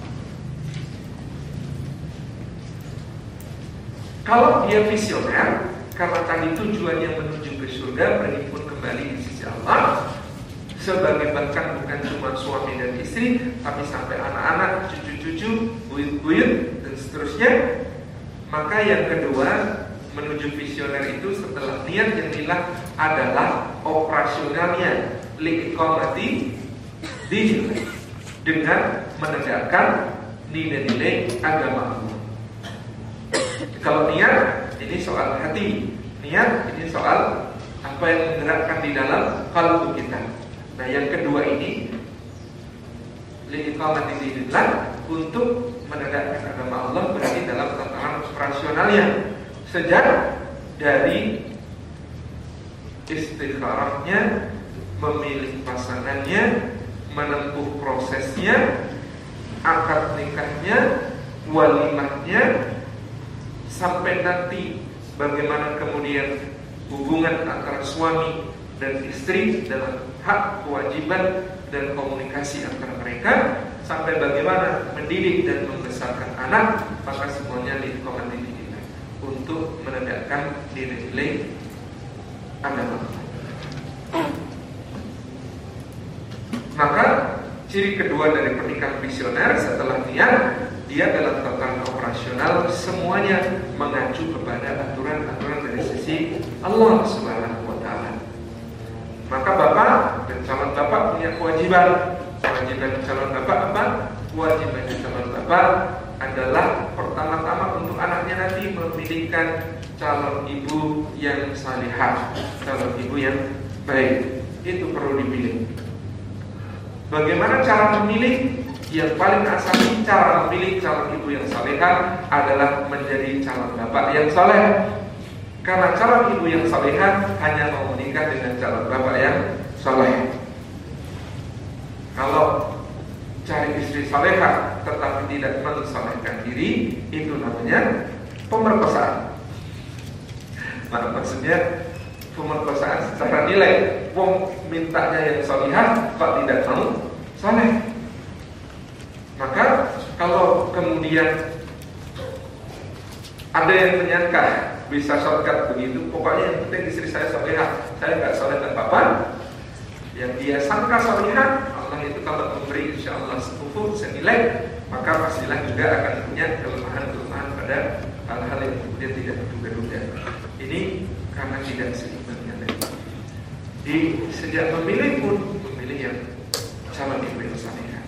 kalau dia visioner, karena tadi tujuannya menuju ke surga, berhimpun kembali di sisi Allah, sebagai bahkan bukan cuma suami dan istri, tapi sampai anak-anak, cucu-cucu, buyut-buyut, dan seterusnya. Maka yang kedua, menuju visioner itu setelah niat yang lillah adalah operasionalnya li'iqamati dinillah, dengan menegakkan nilai-nilai agama Allah. Kalau niat, ini soal hati. Niat, ini soal apa yang menggerakkan di dalam kalbu kita. Nah, yang kedua ini li'iqamati dinillah, untuk menegakkan agama Allah, berarti dalam tataran operasionalnya. Sejak dari istikharahnya, memilih pasangannya, menempuh prosesnya, akad nikahnya, walimahnya, sampai nanti bagaimana kemudian hubungan antara suami dan istri dalam hak, kewajiban, dan komunikasi antara mereka, sampai bagaimana mendidik dan membesarkan anak. Maka semuanya li'iqamati dinillah, untuk menegakkan nilai-nilai agama. Maka ciri kedua dari pernikahan visioner setelah niat, dia dalam tataran operasional semuanya mengacu kepada aturan-aturan dari sisi Allah Subhanahu wa taala. Maka bapak dan calon bapak punya kewajiban. Kewajiban calon bapak apa? Kewajiban calon bapak adalah pertama-tama untuk anaknya nanti memilihkan calon ibu yang salihah, calon ibu yang Baik, itu perlu dipilih. Bagaimana cara memilih? Yang paling asasi cara memilih calon ibu yang salehah adalah menjadi calon bapak yang saleh. Karena calon ibu yang salehah hanya mau menikah dengan calon bapak yang saleh. Kalau cari istri salehah tetapi tidak mensalehkan diri, itu namanya pemerkosaan. Nah, maksudnya pemerkosaan secara nilai. Wong mintanya yang salehah kok tidak mau saleh. Maka kalau kemudian ada yang menyangka bisa shortcut begitu, pokoknya yang penting istri saya salehah, saya nggak saleh dan bapak. Yang dia sangka salehah, Allah itu kalau memberi insya Allah sekufur senilai, maka pastilah juga akan punya kelemahan-kelemahan pada hal-hal yang kemudian tidak terduga-duga. Ini karena tidak seimbangnya. Di sejak memilih pun memilih yang calon ibu yang salehah.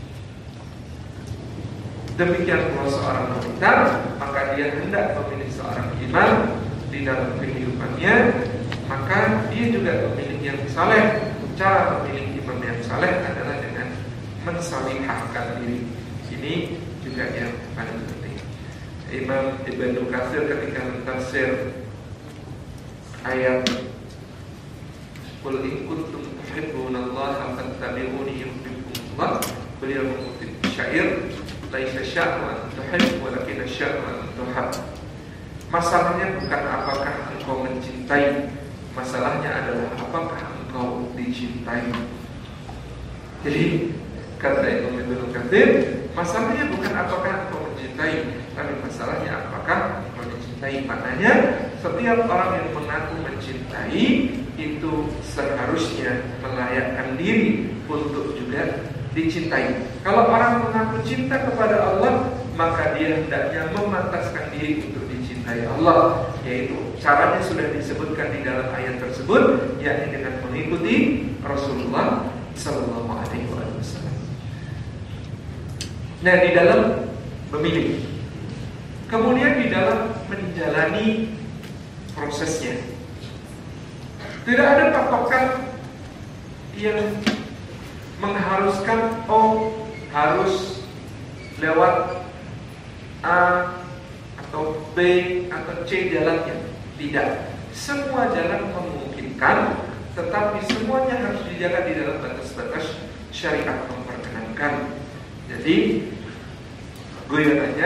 Demikian pula seorang wanita, maka dia hendak memilih seorang imam di dalam kehidupannya, maka dia juga memilih yang saleh. Cara memilih imam yang saleh adalah dengan mensalihahkan diri. Ini juga yang paling penting. Imam Ibnu Katsir ketika mentafsir ayat Qul in kuntum tuhibbunallaha fattabi'uni yuhibbukumullah, beliau mengutip syair laisa sya'nu an tuhib walakin sya'nu an tuhab. Masalahnya bukan apakah engkau mencintai, masalahnya adalah apakah engkau dicintai. Jadi kata Imam Ibnu Katsir, masalahnya bukan apakah engkau mencintai, tapi masalahnya apakah engkau dicintai. Maknanya setiap orang yang mengaku mencintai itu seharusnya melayakkan diri untuk juga dicintai. Kalau orang mengaku cinta kepada Allah, maka dia hendaknya memantaskan diri untuk dicintai Allah. Yaitu caranya sudah disebutkan di dalam ayat tersebut, yakni dengan mengikuti Rasulullah Sallallahu Alaihi Wasallam. Nah, di dalam memilih, kemudian di dalam menjalani prosesnya, tidak ada patokan yang mengharuskan harus lewat A atau B atau C jalannya. Tidak. Semua jalan memungkinkan, tetapi semuanya harus dijaga di dalam batas-batas syariat memperkenankan. Jadi goyangannya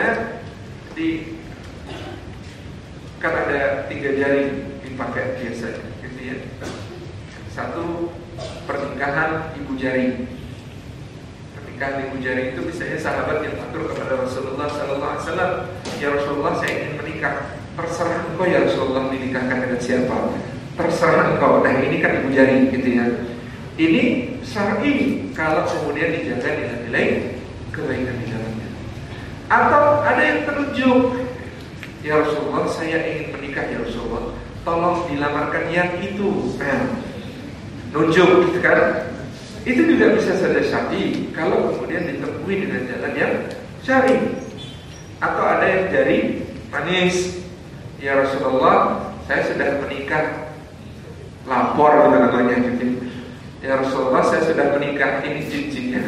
kan ada 3 jari dipakai biasanya, gitu ya. Satu, pernikahan ibu jari. Pernikahan ibu jari itu misalnya sahabat yang matur kepada Rasulullah Sallallahu Alaihi Wasallam, ya Rasulullah, saya ingin menikah. Terserah engkau ya Rasulullah, dinikahkan dengan siapa? Terserah engkau. Nah, ini kan ibu jari, gitu ya. Ini syar'i kalau kemudian dijaga nilai-nilai kebaikan di dalamnya. Atau ada yang terunjuk, ya Rasulullah, saya ingin menikah ya Rasulullah, tolong dilamarkan yang itu. Nunjuk, gitu kan? Itu juga bisa saja syar'i kalau kemudian ditemui dengan jalan yang syar'i. Atau ada yang jari manis, ya Rasulullah, saya sudah menikah, lapor namanya gitu. Ya Rasulullah, saya sudah menikah, ini cincinnya.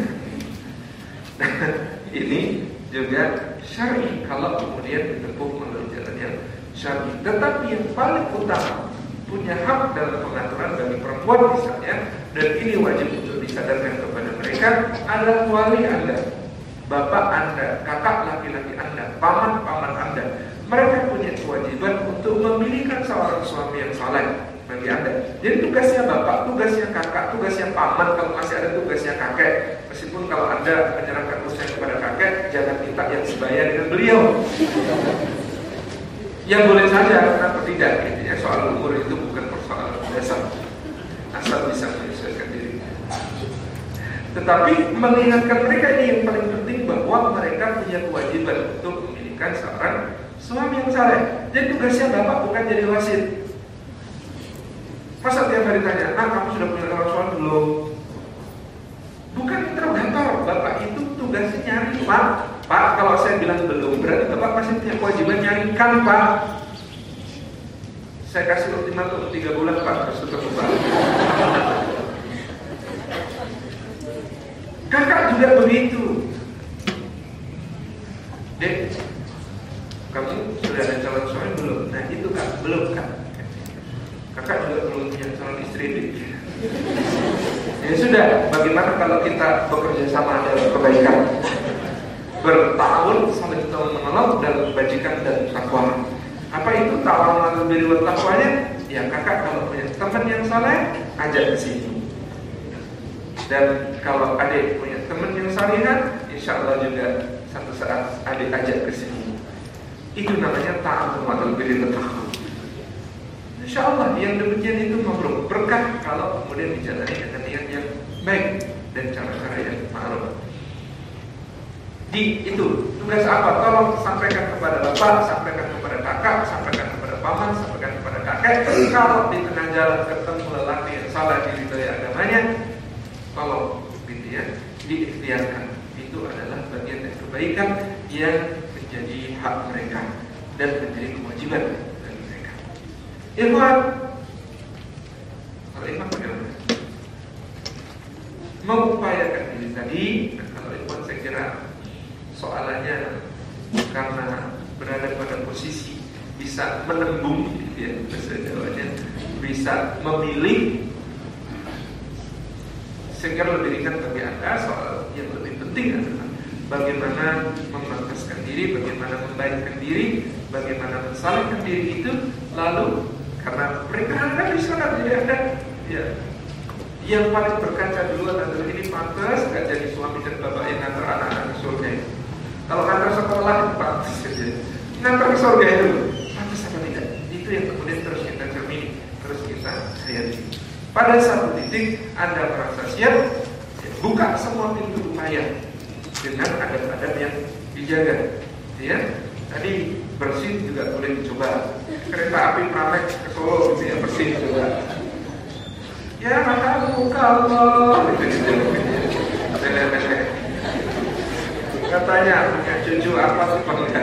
Ini juga syar'i kalau kemudian ditempuh melalui jalan yang syar'i. Tetapi yang paling utama, punya hak dalam pengaturan bagi perempuan misalnya, dan ini wajib untuk disadarkan kepada mereka, adalah wali Anda, bapak Anda, kakak laki-laki Anda, paman-paman Anda. Mereka punya kewajiban untuk memilihkan seorang suami yang saleh bagi Anda. Jadi tugasnya bapak, tugasnya kakak, tugasnya paman, kalau masih ada tugasnya kakek. Meskipun kalau Anda menyerahkan urusan kepada kakek, jangan minta yang sebaya dengan beliau. Yang boleh saja, kenapa tidak? Gitu ya. Soal umur itu bukan persoalan biasa, asal bisa menyesuaikan diri. Tetapi mengingatkan mereka ini yang paling penting, bahwa mereka punya kewajiban untuk memilihkan seorang suami yang saleh. Jadi tugasnya bapak bukan jadi wasit. Masa tiap hari tanya, kamu sudah punya calon suami belum? Bukan interrogator. Bapak itu tugasnya nyari, Pak. Pak, kalau saya bilang belum, berarti bapak masih punya kewajiban nyarikan, Pak. Saya kasih ultimatum 3 bulan Pak harus ketemu Pak. Kakak juga begitu. Dek, kamu sudah ada calon suami belum? Nah itu Kak, belum Kak. Kakak juga belum punya calon istri Dek. Ya sudah, bagaimana kalau kita bekerja sama dalam kebaikan, bertahun saling menolong dalam kebajikan dan takwa. Apa itu ta'awunu 'alal birri wat taqwanya? Ya kakak kalau punya teman yang saleh, ajak ke sini. Dan kalau adik punya teman yang salihah, insya Allah juga satu saat adik ajak ke sini. Itu namanya ta'awunu 'alal birri wat taqwa. Insya Allah yang demikian itu mabrur, berkah kalau kemudian dijalani dengan niat yang baik dan cara-cara yang ma'ruf. Itu tugas apa? Tolong sampaikan kepada bapak, sampaikan kepada kakak, sampaikan kepada paman, sampaikan kepada kakek. Kalau di tengah jalan ketemu lelaki yang salah diridhoi agamanya, tolong gitu ya, diikhtiarkan. Itu adalah bagian dari kebaikan yang menjadi hak mereka dan menjadi kewajiban bagi mereka. Ikhwan, kalau ikhwan bagaimana? Mengupayakan diri tadi. Nah, kalau ikhwan saya kira soalannya karena berada pada posisi bisa menembung, ya, bahasa Jawanya, bisa memilih, sehingga lebih ringan bagi Anda. Soal yang lebih penting adalah bagaimana memantaskan diri, bagaimana membaikkan diri, bagaimana mensalihkan diri itu. Lalu karena mereka Anda bisa kan, jadi Anda ya yang paling berkaca duluan adalah ini pantas gak jadi suami dan bapak yang ngantar anak-anak ke surga itu. Kalau ngantar sekolah itu pantas saja, ngantar ke surga itu pantas apa tidak? Itu yang kemudian terus kita cermini, terus kita hayati. Pada satu titik Anda merasa siap, ya, buka semua pintu upaya dengan adab-adab yang dijaga. Ya, tadi bersih juga boleh dicoba. Kereta api Pramek ke Solo gitu ya, bersih juga. Ya kamu kalau katanya punya cucu apa sih enggak?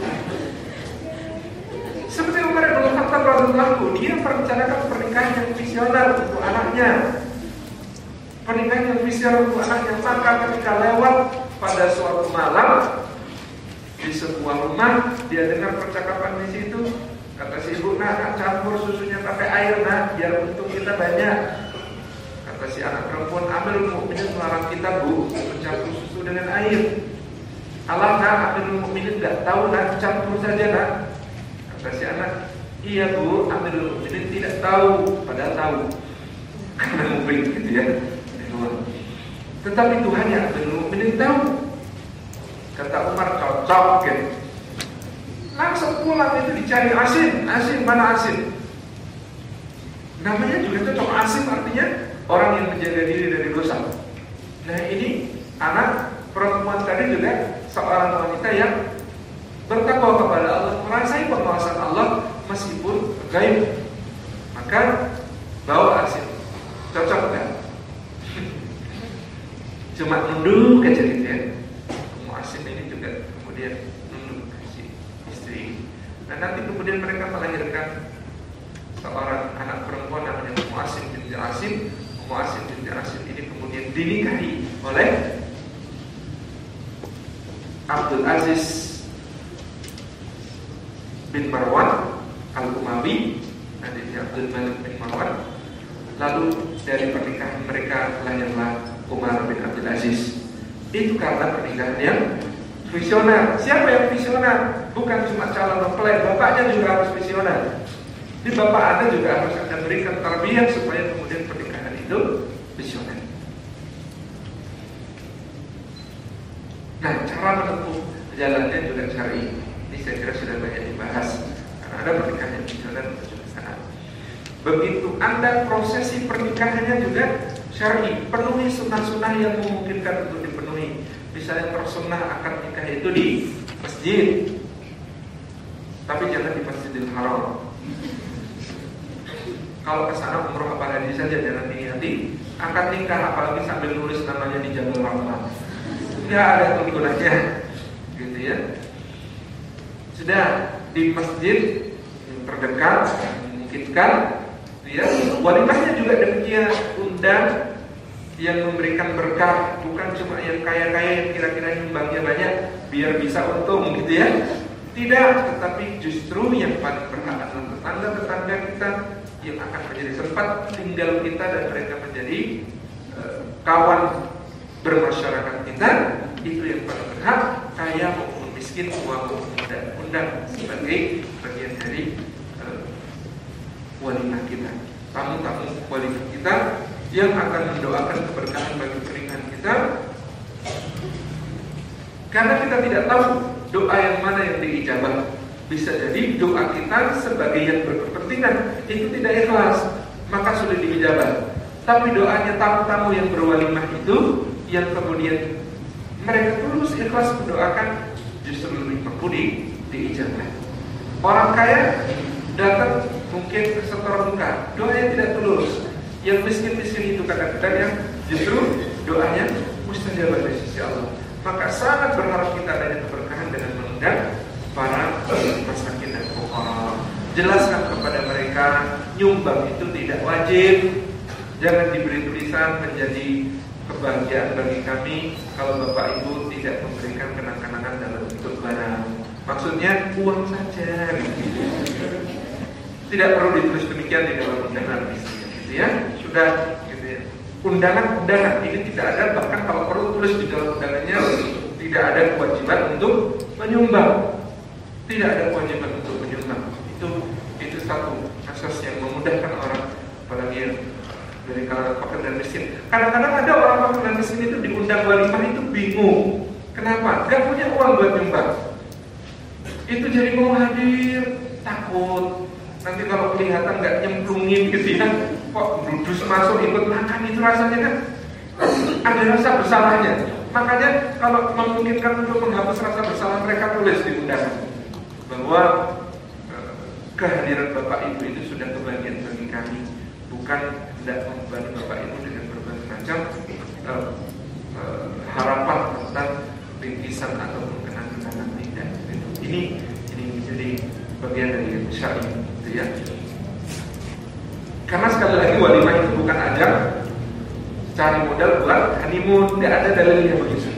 Seperti Umar bin Khattab radhiyallahu, dia merencanakan pernikahan yang visioner untuk anaknya. Pernikahan yang visioner untuk anaknya. Maka ketika lewat pada suatu malam di sebuah rumah, dia dengar percakapan di situ. Kata si ibu, nah campur susunya pakai air, nah biar untung kita banyak. Kata si anak perempuan, Amirul Mukminin melarang kita bu mencampur susu dengan air. Allah, nah Amirul Mukminin nggak tahu, nah campur saja nak. Kata si anak, iya bu, Amirul Mukminin tidak tahu, padahal tahu karena mungkin gitu ya. Tetapi Tuhannya Amirul Mukminin tahu. Kata Umar, cocok gitu. Langsung pulang itu dicari asin, mana asin? Namanya juga cocok, asin artinya orang yang menjaga diri dari dosa. Nah ini anak perempuan tadi juga seorang wanita yang bertakwa kepada Allah, merasai pengawasan Allah meskipun gaib. Maka bawa asin, cocok kan? Cuma nunduk aja gitu ya. Mau asin ini juga kemudian nunduk si istri. Nah nanti kemudian mereka melahirkan seorang anak perempuan namanya Mu'asim binti Asim. Mu'asim binti Asim ini kemudian dinikahi oleh Abdul Aziz bin Marwan Al-Umawi, adiknya Abdul Malik bin Marwan. Lalu dari pernikahan mereka lahirlah Umar bin Abdul Aziz. Itu karena pernikahan yang visioner. Siapa yang visioner? Bukan cuma calon mempelai, bapaknya juga harus visioner. Di bapak Anda juga harus Anda berikan tarbiyah supaya kemudian pernikahan itu visioner. Nah, cara menempuh jalannya juga syar'i. Ini saya kira sudah banyak dibahas. Karena ada pernikahan yang visioner juga sangat. Begitu Anda prosesi pernikahannya juga syar'i, penuhi sunnah-sunnah yang memungkinkan untuk dipenuhi. Misalnya tersunnah akad nikah itu di masjid, tapi jangan di Masjidil Haram. Kalau kesana umroh apa haji saja, jangan niati akad nikah apalagi sambil nulis namanya di Jabal Rahmah. Tidak ada tuntunannya, gitu ya. Sudah di masjid yang terdekat, mungkin miskinkan, ya. Walimahnya juga demikian, undang yang memberikan berkah, bukan cuma yang kaya-kaya yang kira-kira nyumbangnya banyak biar bisa untung gitu ya. Tidak, tetapi justru yang paling berhak adalah tetangga-tetangga kita yang akan menjadi tempat tinggal kita dan mereka menjadi kawan bermasyarakat kita. Itu yang paling berhak, kaya maupun miskin, tua maupun muda, undang sebagai bagian dari walimah kita, tamu-tamu walimah kita yang akan mendoakan keberkahan bagi pernikahan kita. Karena kita tidak tahu doa yang mana yang diijabah. Bisa jadi doa kita sebagai yang berkepentingan itu tidak ikhlas, maka sulit diijabah. Tapi doanya tamu-tamu yang berwalimah itu, yang kemudian mereka tulus ikhlas mendoakan, justru lebih mampu diijabah. Orang kaya datang mungkin setor muka, doanya tidak tulus. Yang miskin-miskin itu kadang-kadang yang justru doanya mustajabah dari sisi Allah. Maka sangat berharap kita adanya keberkahan dengan mengundang para masakin dan fuqara. Jelaskan kepada mereka nyumbang itu tidak wajib. Jangan diberi tulisan menjadi kebahagiaan bagi kami kalau Bapak Ibu tidak memberikan kenang-kenangan dalam bentuk barang. Maksudnya uang saja. Tidak perlu ditulis demikian di dalam undangan misalnya, gitu ya. Sudah gitu ya. Undangan ini tidak ada, bahkan kalau perlu tulis di dalam undangannya tidak ada kewajiban untuk menyumbang. Tidak ada kewajiban untuk menyumbang. Itu satu asas yang memudahkan orang, apalagi yang dari kalangan fakir dan miskin. Kadang-kadang ada orang fakir dan miskin itu diundang walimah itu bingung. Kenapa? Gak punya uang buat nyumbang. Itu jadi mau hadir, takut. Nanti kalau kelihatan gak nyemplungin gitu ya, kok brudus masuk ikut makan, itu rasanya kan ada rasa bersalahnya. Makanya kalau memungkinkan untuk menghapus rasa bersalah, mereka tulis di undangan bahwa kehadiran Bapak Ibu itu sudah kebahagiaan bagi kami, bukan tidak membebani Bapak Ibu dengan berbagai macam harapan tentang bingkisan ataupun kenang-kenangan tidak. Ini menjadi bagian dari syar'i, gitu ya. Karena sekali lagi walimah itu bukan ajang cari modal buat honeymoon, nggak ada dalilnya begitu.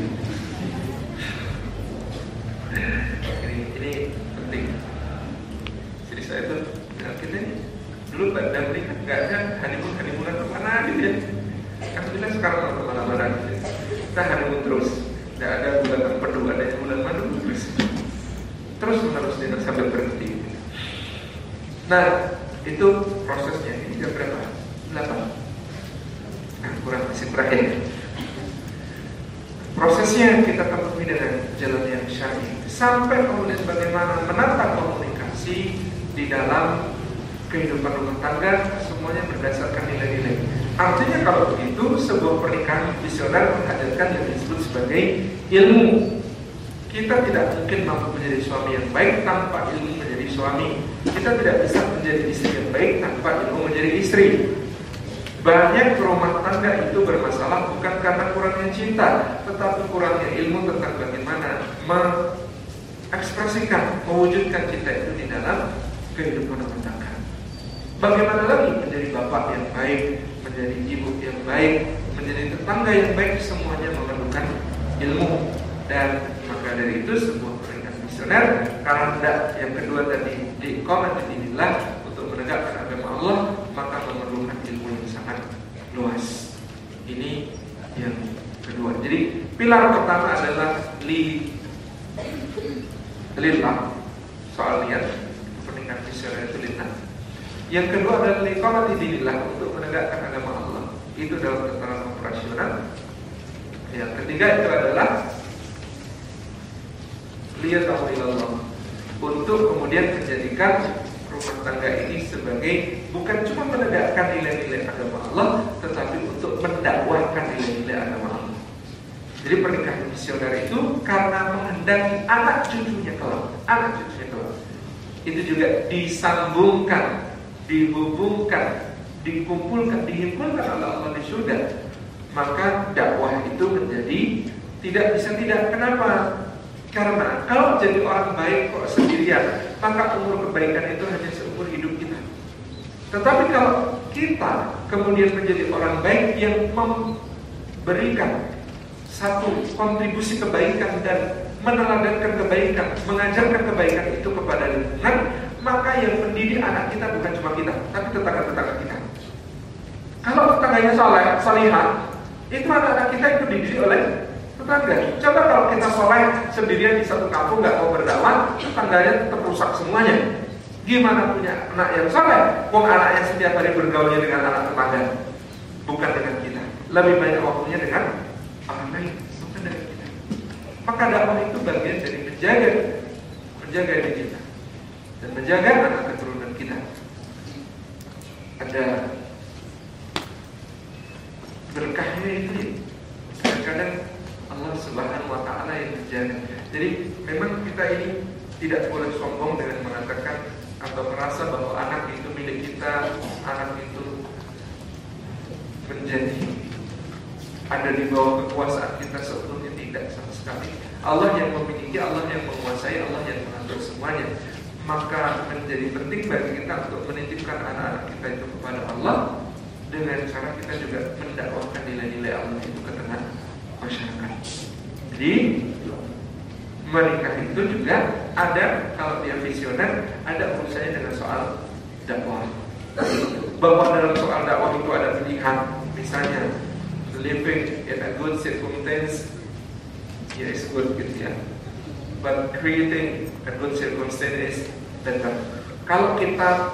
Ini penting. Jadi saya tuh kita ini dulu pada menikah nggak ada honeymoonan kemana gitu ya. Alhamdulillah sekarang kemana-mana gitu. Kita honeymoon terus, nggak ada bulan empedu, ada bulan madu terus menerus sampai berhenti. Nah, itu prosesnya. Ini jam berapa? 8. Masih berakhir. Prosesnya kita temui dengan jalan yang syar'i. Sampai kemudian bagaimana menata komunikasi di dalam kehidupan rumah tangga, semuanya berdasarkan nilai-nilai. Artinya kalau begitu, sebuah pernikahan visioner menghadirkan yang disebut sebagai ilmu. Kita tidak mungkin mampu menjadi suami yang baik tanpa ilmu menjadi suami. Kita tidak bisa menjadi istri yang baik tanpa ilmu menjadi istri. Banyak rumah tangga itu bermasalah bukan karena kurangnya cinta, tetapi kurangnya ilmu tentang bagaimana mengekspresikan, mewujudkan cinta itu di dalam kehidupan rumah tangga. Bagaimana lagi menjadi bapak yang baik, menjadi ibu yang baik, menjadi tetangga yang baik, semuanya memerlukan ilmu. Dan maka dari itu sebuah pernikahan visioner, karena yang kedua tadi diqamatiddinillah, untuk menegakkan agama Allah, maka memerlukan ilmu yang sangat luas. Ini yang kedua. Jadi pilar pertama adalah lillah, soal niat pernikahan visioner itu lillah. Yang kedua adalah liqamatiddinillah, untuk menegakkan agama Allah. Itu dalam tataran operasional. Yang ketiga itu adalah liyatawillallah, untuk kemudian menjadikan rumah tangga ini sebagai bukan cuma menegakkan nilai-nilai agama Allah, tetapi untuk mendakwahkan nilai-nilai agama Allah. Jadi pernikahan visioner itu karena menghendaki anak cucunya kelak. Itu juga disambungkan, dihubungkan, dikumpulkan, dihimpulkan oleh Allah di surga. Maka dakwah itu menjadi tidak bisa tidak. Kenapa? Karena kalau jadi orang baik kok sendirian, maka umur kebaikan itu hanya seumur hidup kita. Tetapi kalau kita kemudian menjadi orang baik yang memberikan satu kontribusi kebaikan dan meneladankan kebaikan, mengajarkan kebaikan itu kepada lingkungan, maka yang mendidik anak kita bukan cuma kita, tapi tetangga-tetangga kita. Kalau tetangganya soleh, salihah, itu anak-anak kita itu dididik oleh tetangga. Coba kalau kita soleh sendirian di satu kampung nggak mau berdakwah, tetangganya tetap rusak semuanya. Gimana punya anak yang soleh? Wong anak yang setiap hari bergaulnya dengan anak tetangga, bukan dengan kita. Lebih banyak waktunya dengan orang lain, bukan dengan kita. Maka dakwah itu bagian dari menjaga diri kita dan menjaga anak keturunan kita. Ada berkahnya itu kadang-kadang Allah Subhanahu wa Ta'ala yang menjaga. Jadi memang kita ini tidak boleh sombong dengan mengatakan atau merasa bahwa anak itu milik kita, anak itu menjadi ada di bawah kekuasaan kita. Sebetulnya tidak sama sekali. Allah yang memiliki, Allah yang menguasai, Allah yang mengatur semuanya. Maka menjadi penting bagi kita untuk menitipkan anak-anak kita itu kepada Allah dengan cara kita juga mendakwahkan nilai-nilai Allah itu ke tengah masyarakat. Jadi menikah itu juga ada, kalau dia visioner, ada urusannya dengan soal dakwah. Bahwa dalam soal dakwah itu ada pilihan, misalnya living in a good circumstance, ya is good gitu ya. But creating a good circumstance is better. Kalau kita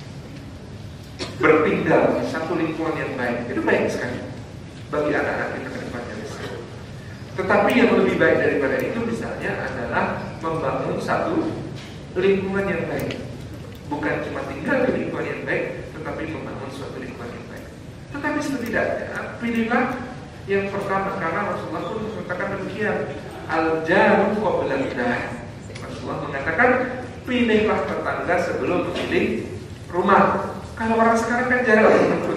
bertinggal di satu lingkungan yang baik, itu baik sekali bagi anak-anak kita ke depannya. Tetapi yang lebih baik daripada itu misalnya adalah membangun satu lingkungan yang baik. Bukan cuma tinggal di lingkungan yang baik, tetapi membangun suatu lingkungan yang baik. Tetapi setidaknya pilihlah yang pertama, karena Rasulullah pun mengatakan demikian, al-jaru qabla al-dar. Rasulullah mengatakan pilihlah tetangga sebelum memilih rumah. Kalau orang sekarang kan jarang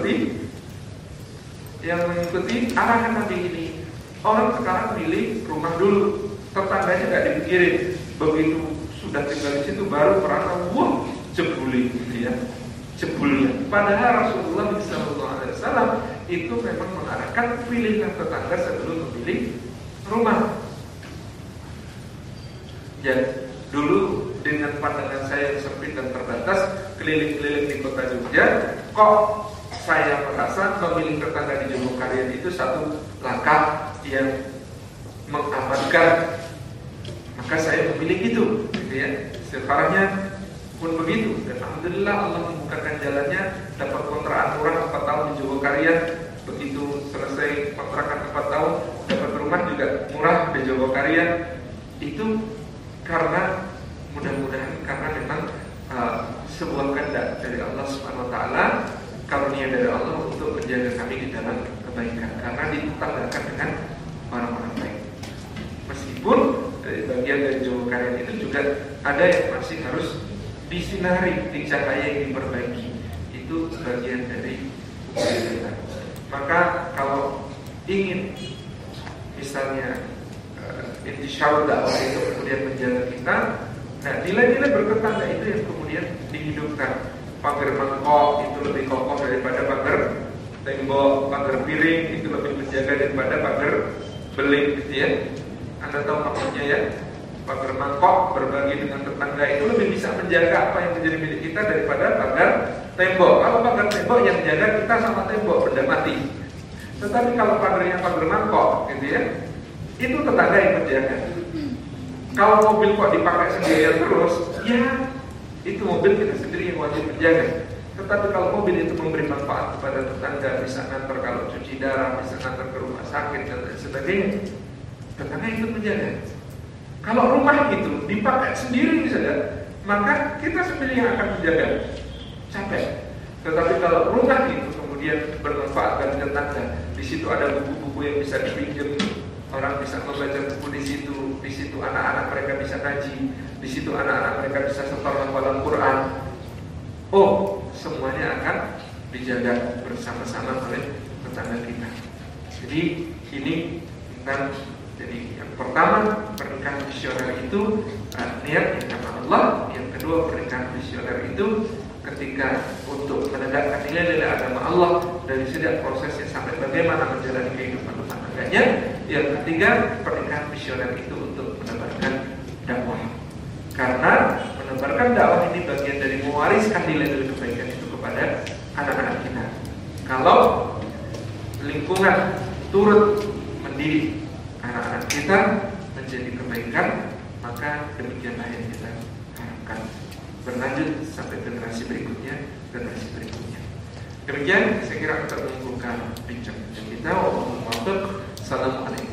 mengikuti arahan Nabi ini. Orang sekarang pilih rumah dulu, tetangganya nggak dipikirin. Begitu sudah tinggal di situ baru merasa wah jebuli, gitu ya, jebulnya. Padahal Rasulullah SAW itu memang mengarahkan pilihlah tetangga sebelum memilih rumah. Jadi dulu dengan pandangan saya yang sempit dan terbatas, keliling-keliling di kota Jogja, kok saya merasa memilih tetangga di Jogokarian itu satu langkah yang mengamankan. Maka saya memilih itu, gitu ya. Sekarangnya pun begitu. Dan alhamdulillah Allah membukakan jalannya, dapat kontrakan murah 4 tahun di Jogokarian. Begitu selesai kontrakan 4 tahun, dapat rumah juga murah di Jogokarian. Itu karena mudah-mudahan karena memang sebuah kehendak dari Allah Subhanahu wa Ta'ala, karunia dari Allah untuk menjaga kami di dalam kebaikan, karena ditandangkan dengan orang-orang baik. Meskipun bagian dari Jogokarian itu juga ada yang masih harus disinari, dicahaya yang diperbaiki. Itu bagian dari kita. Maka kalau ingin misalnya intisyarul dakwah itu kemudian menjaga kita, nah nilai-nilai bertetangga itu yang kemudian dihidupkan. Pagar mangkok itu lebih kokoh daripada pagar tembok, pagar piring itu lebih menjaga daripada pagar beling, gitu ya. Anda tahu maksudnya ya? Pagar mangkok berbagi dengan tetangga itu lebih bisa menjaga apa yang menjadi milik kita daripada pagar tembok. Kalau pagar tembok yang menjaga kita sama tembok benda mati. Tetapi kalau pagarnya pagar mangkok, gitu ya, itu tetangga yang menjaga. Kalau mobil kok dipakai sendirian terus, ya itu mobil kita sendiri yang wajib menjaga. Tetapi kalau mobil itu memberi manfaat kepada tetangga, bisa ngantar kalau cuci darah, bisa ngantar ke rumah sakit dan lain sebagainya, tetangga ikut menjaga. Kalau rumah itu dipakai sendiri misalnya, maka kita sendiri yang akan menjaga, capek. Tetapi kalau rumah itu kemudian bermanfaat bagi tetangga, di situ ada buku-buku yang bisa dipinjam, orang bisa membaca buku di situ anak-anak mereka bisa ngaji, di situ anak-anak mereka bisa setor hafalan Quran. Oh, semuanya akan dijaga bersama-sama oleh tetangga kita. Jadi ini tentang, jadi yang pertama pernikahan visioner itu niat yang karena Allah. Yang kedua pernikahan visioner itu ketika untuk menegakkan nilai-nilai agama Allah dari sejak prosesnya sampai bagaimana menjalani kehidupan rumah tangganya. Yang ketiga, pernikahan misioner itu untuk menebarkan dakwah. Karena menebarkan dakwah ini bagian dari mewariskan nilai-nilai kebaikan itu kepada anak-anak kita. Kalau lingkungan turut mendidik anak-anak kita menjadi kebaikan, maka demikianlah yang kita harapkan, berlanjut sampai generasi berikutnya. Demikian saya kira kita mengumpulkan bincang kita. Wassalamualaikum.